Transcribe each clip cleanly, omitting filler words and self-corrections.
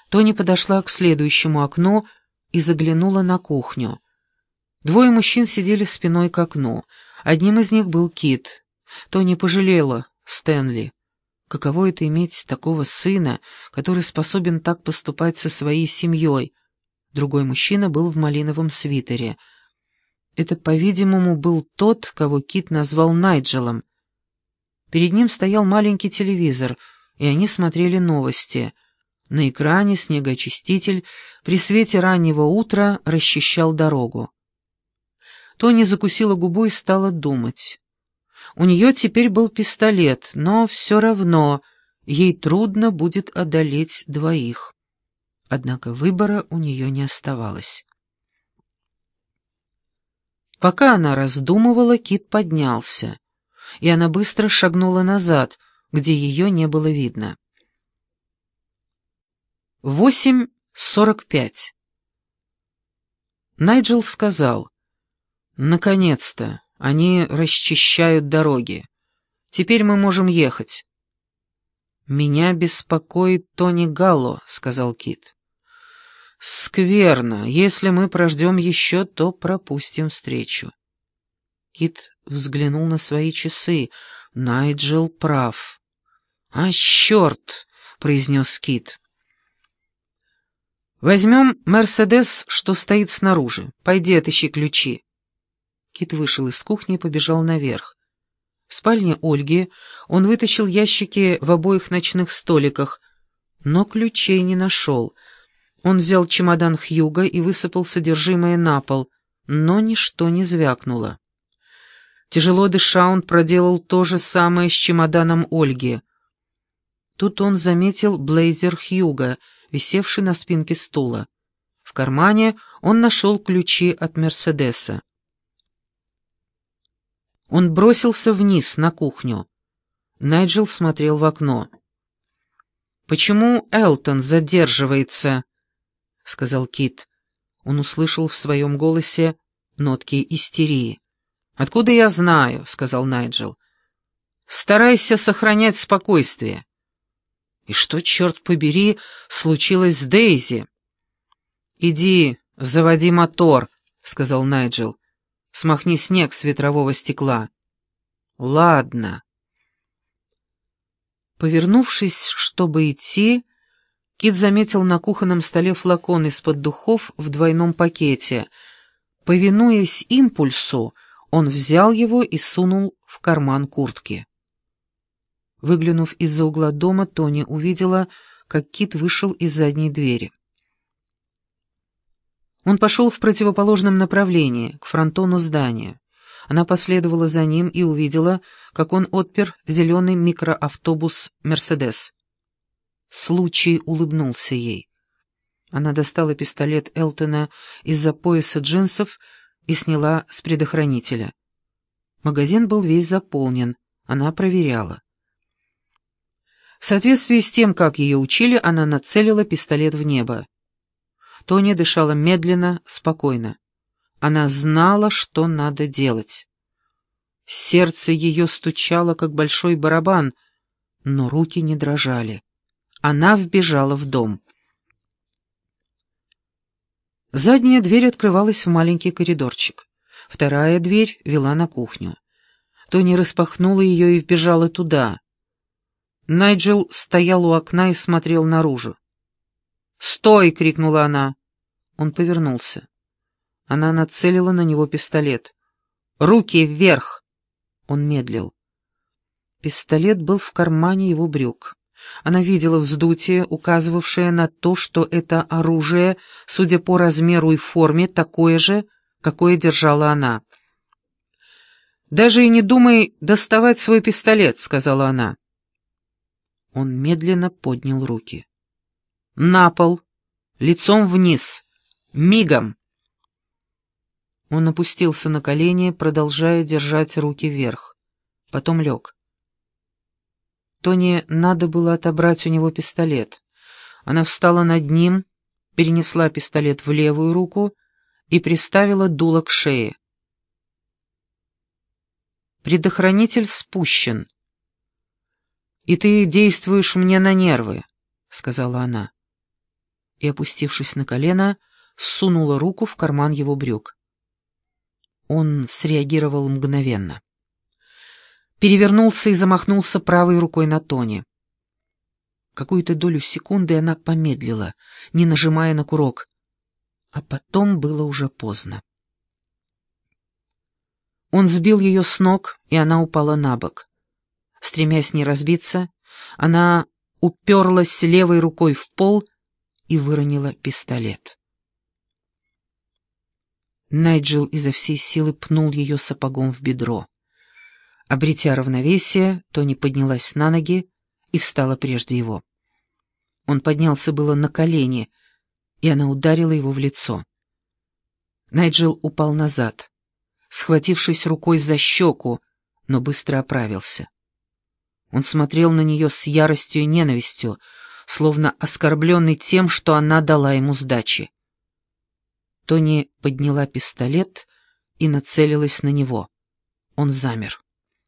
Тони подошла к следующему окну и заглянула на кухню. Двое мужчин сидели спиной к окну. Одним из них был Кит. Тони пожалела Стэнли. Каково это иметь такого сына, который способен так поступать со своей семьей? Другой мужчина был в малиновом свитере. Это, по-видимому, был тот, кого Кит назвал Найджелом. Перед ним стоял маленький телевизор, и они смотрели новости. На экране снегоочиститель при свете раннего утра расчищал дорогу. Тони закусила губу и стала думать. У нее теперь был пистолет, но все равно ей трудно будет одолеть двоих. Однако выбора у нее не оставалось. Пока она раздумывала, Кит поднялся, и она быстро шагнула назад, где ее не было видно. 8:45. Найджел сказал: «Наконец-то они расчищают дороги. Теперь мы можем ехать». «Меня беспокоит Тони Галло», — сказал Кит. «Скверно. Если мы прождем еще, то пропустим встречу». Кит взглянул на свои часы. Найджел прав. «А, черт!» — произнес Кит. «Возьмем Мерседес, что стоит снаружи. Пойди отыщи ключи». Кит вышел из кухни и побежал наверх. В спальне Ольги он вытащил ящики в обоих ночных столиках, но ключей не нашел. Он взял чемодан Хьюга и высыпал содержимое на пол, но ничто не звякнуло. Тяжело дыша, он проделал то же самое с чемоданом Ольги. Тут он заметил блейзер Хьюга, висевший на спинке стула. В кармане он нашел ключи от Мерседеса. Он бросился вниз, на кухню. Найджел смотрел в окно. «Почему Элтон задерживается?» — сказал Кит. Он услышал в своем голосе нотки истерии. «Откуда я знаю?» — сказал Найджел. «Старайся сохранять спокойствие». «И что, черт побери, случилось с Дейзи?» «Иди, заводи мотор», — сказал Найджел. «Смахни снег с ветрового стекла». «Ладно». Повернувшись, чтобы идти, Кит заметил на кухонном столе флакон из-под духов в двойном пакете. Повинуясь импульсу, он взял его и сунул в карман куртки. Выглянув из-за угла дома, Тони увидела, как Кит вышел из задней двери. Он пошел в противоположном направлении, к фронтону здания. Она последовала за ним и увидела, как он отпер зеленый микроавтобус «Мерседес». Случай улыбнулся ей. Она достала пистолет Элтона из-за пояса джинсов и сняла с предохранителя. Магазин был весь заполнен, она проверяла. В соответствии с тем, как ее учили, она нацелила пистолет в небо. Тони дышала медленно, спокойно. Она знала, что надо делать. Сердце ее стучало, как большой барабан, но руки не дрожали. Она вбежала в дом. Задняя дверь открывалась в маленький коридорчик. Вторая дверь вела на кухню. Тони распахнула ее и вбежала туда. Найджел стоял у окна и смотрел наружу. «Стой!» — крикнула она. Он повернулся. Она нацелила на него пистолет. «Руки вверх!» Он медлил. Пистолет был в кармане его брюк. Она видела вздутие, указывавшее на то, что это оружие, судя по размеру и форме, такое же, какое держала она. «Даже и не думай доставать свой пистолет», — сказала она. Он медленно поднял руки. «На пол! Лицом вниз! Мигом!» Он опустился на колени, продолжая держать руки вверх. Потом лег. Тони надо было отобрать у него пистолет. Она встала над ним, перенесла пистолет в левую руку и приставила дуло к шее. «Предохранитель спущен. И ты действуешь мне на нервы», — сказала она. и, опустившись на колено, сунула руку в карман его брюк. Он среагировал мгновенно. Перевернулся и замахнулся правой рукой на Тони. Какую-то долю секунды она помедлила, не нажимая на курок, а потом было уже поздно. Он сбил ее с ног, и она упала на бок. Стремясь не разбиться, она уперлась левой рукой в пол и выронила пистолет. Найджел изо всей силы пнул ее сапогом в бедро. Обретя равновесие, Тони поднялась на ноги и встала прежде его. Он поднялся было на колени, и она ударила его в лицо. Найджел упал назад, схватившись рукой за щеку, но быстро оправился. Он смотрел на нее с яростью и ненавистью, словно оскорбленный тем, что она дала ему сдачи. Тони подняла пистолет и нацелилась на него. Он замер.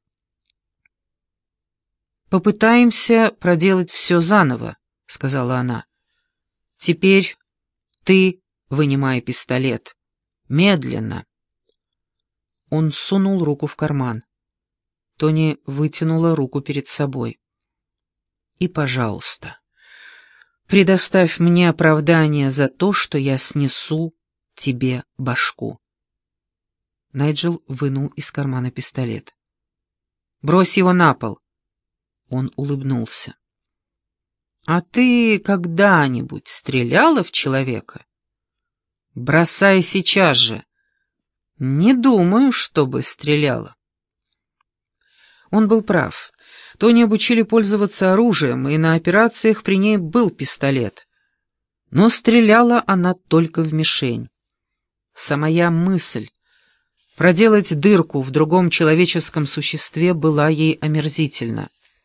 «Попытаемся проделать все заново», — сказала она. «Теперь ты вынимай пистолет. Медленно». Он сунул руку в карман. Тони вытянула руку перед собой. «И, пожалуйста, предоставь мне оправдание за то, что я снесу тебе башку». Найджел вынул из кармана пистолет. «Брось его на пол». Он улыбнулся. «А ты когда-нибудь стреляла в человека? Бросай сейчас же». «Не думаю, чтобы стреляла». Он был прав. Тони обучили пользоваться оружием, и на операциях при ней был пистолет. Но стреляла она только в мишень. Самая мысль проделать дырку в другом человеческом существе была ей омерзительна.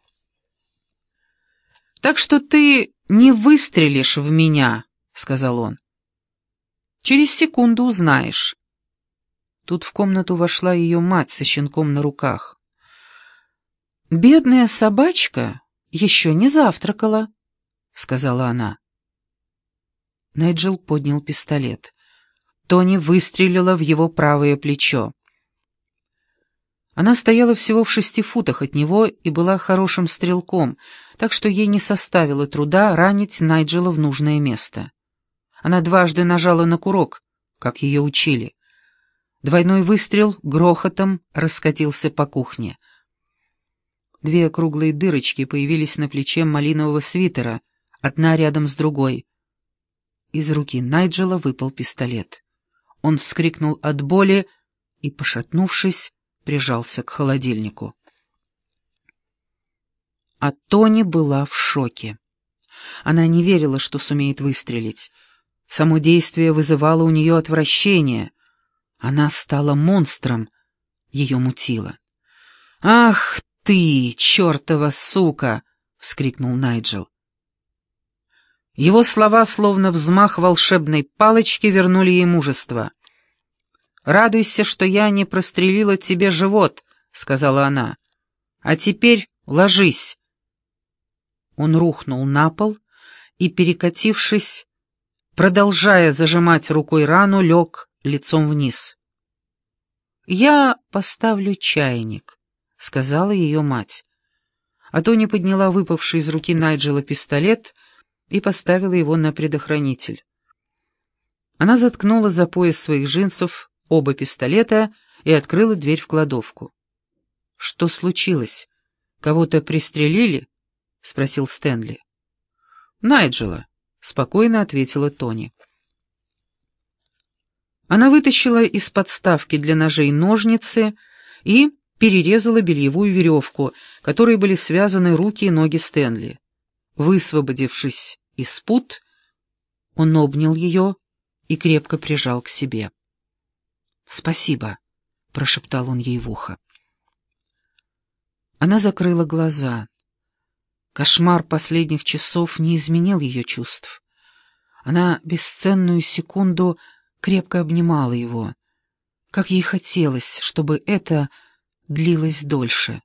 «Так что ты не выстрелишь в меня», — сказал он. «Через секунду узнаешь». Тут в комнату вошла ее мать со щенком на руках. «Бедная собачка еще не завтракала», — сказала она. Найджел поднял пистолет. Тони выстрелила в его правое плечо. Она стояла всего в 6 футах от него и была хорошим стрелком, так что ей не составило труда ранить Найджела в нужное место. Она дважды нажала на курок, как ее учили. Двойной выстрел грохотом раскатился по кухне. 2 круглые дырочки появились на плече малинового свитера, одна рядом с другой. Из руки Найджела выпал пистолет. Он вскрикнул от боли и, пошатнувшись, прижался к холодильнику. А Тони была в шоке. Она не верила, что сумеет выстрелить. Само действие вызывало у нее отвращение. Она стала монстром, ее мутило. «Ах ты, чертова сука!» — вскрикнул Найджел. Его слова, словно взмах волшебной палочки, вернули ей мужество. «Радуйся, что я не прострелила тебе живот», — сказала она. «А теперь ложись». Он рухнул на пол и, перекатившись, продолжая зажимать рукой рану, лег лицом вниз. «Я поставлю чайник», — сказала ее мать. А Тони подняла выпавший из руки Найджела пистолет и поставила его на предохранитель. Она заткнула за пояс своих джинсов оба пистолета и открыла дверь в кладовку. «Что случилось? Кого-то пристрелили?» — спросил Стэнли. «Найджела», — спокойно ответила Тони. Она вытащила из подставки для ножей ножницы и перерезала бельевую веревку, которой были связаны руки и ноги Стэнли. Высвободившись из пут, он обнял ее и крепко прижал к себе. «Спасибо», — прошептал он ей в ухо. Она закрыла глаза. Кошмар последних часов не изменил ее чувств. Она бесценную секунду крепко обнимала его. Как ей хотелось, чтобы это длилось дольше.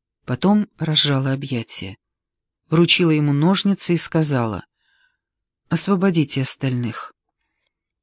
Потом разжала объятия, вручила ему ножницы и сказала: «Освободите остальных».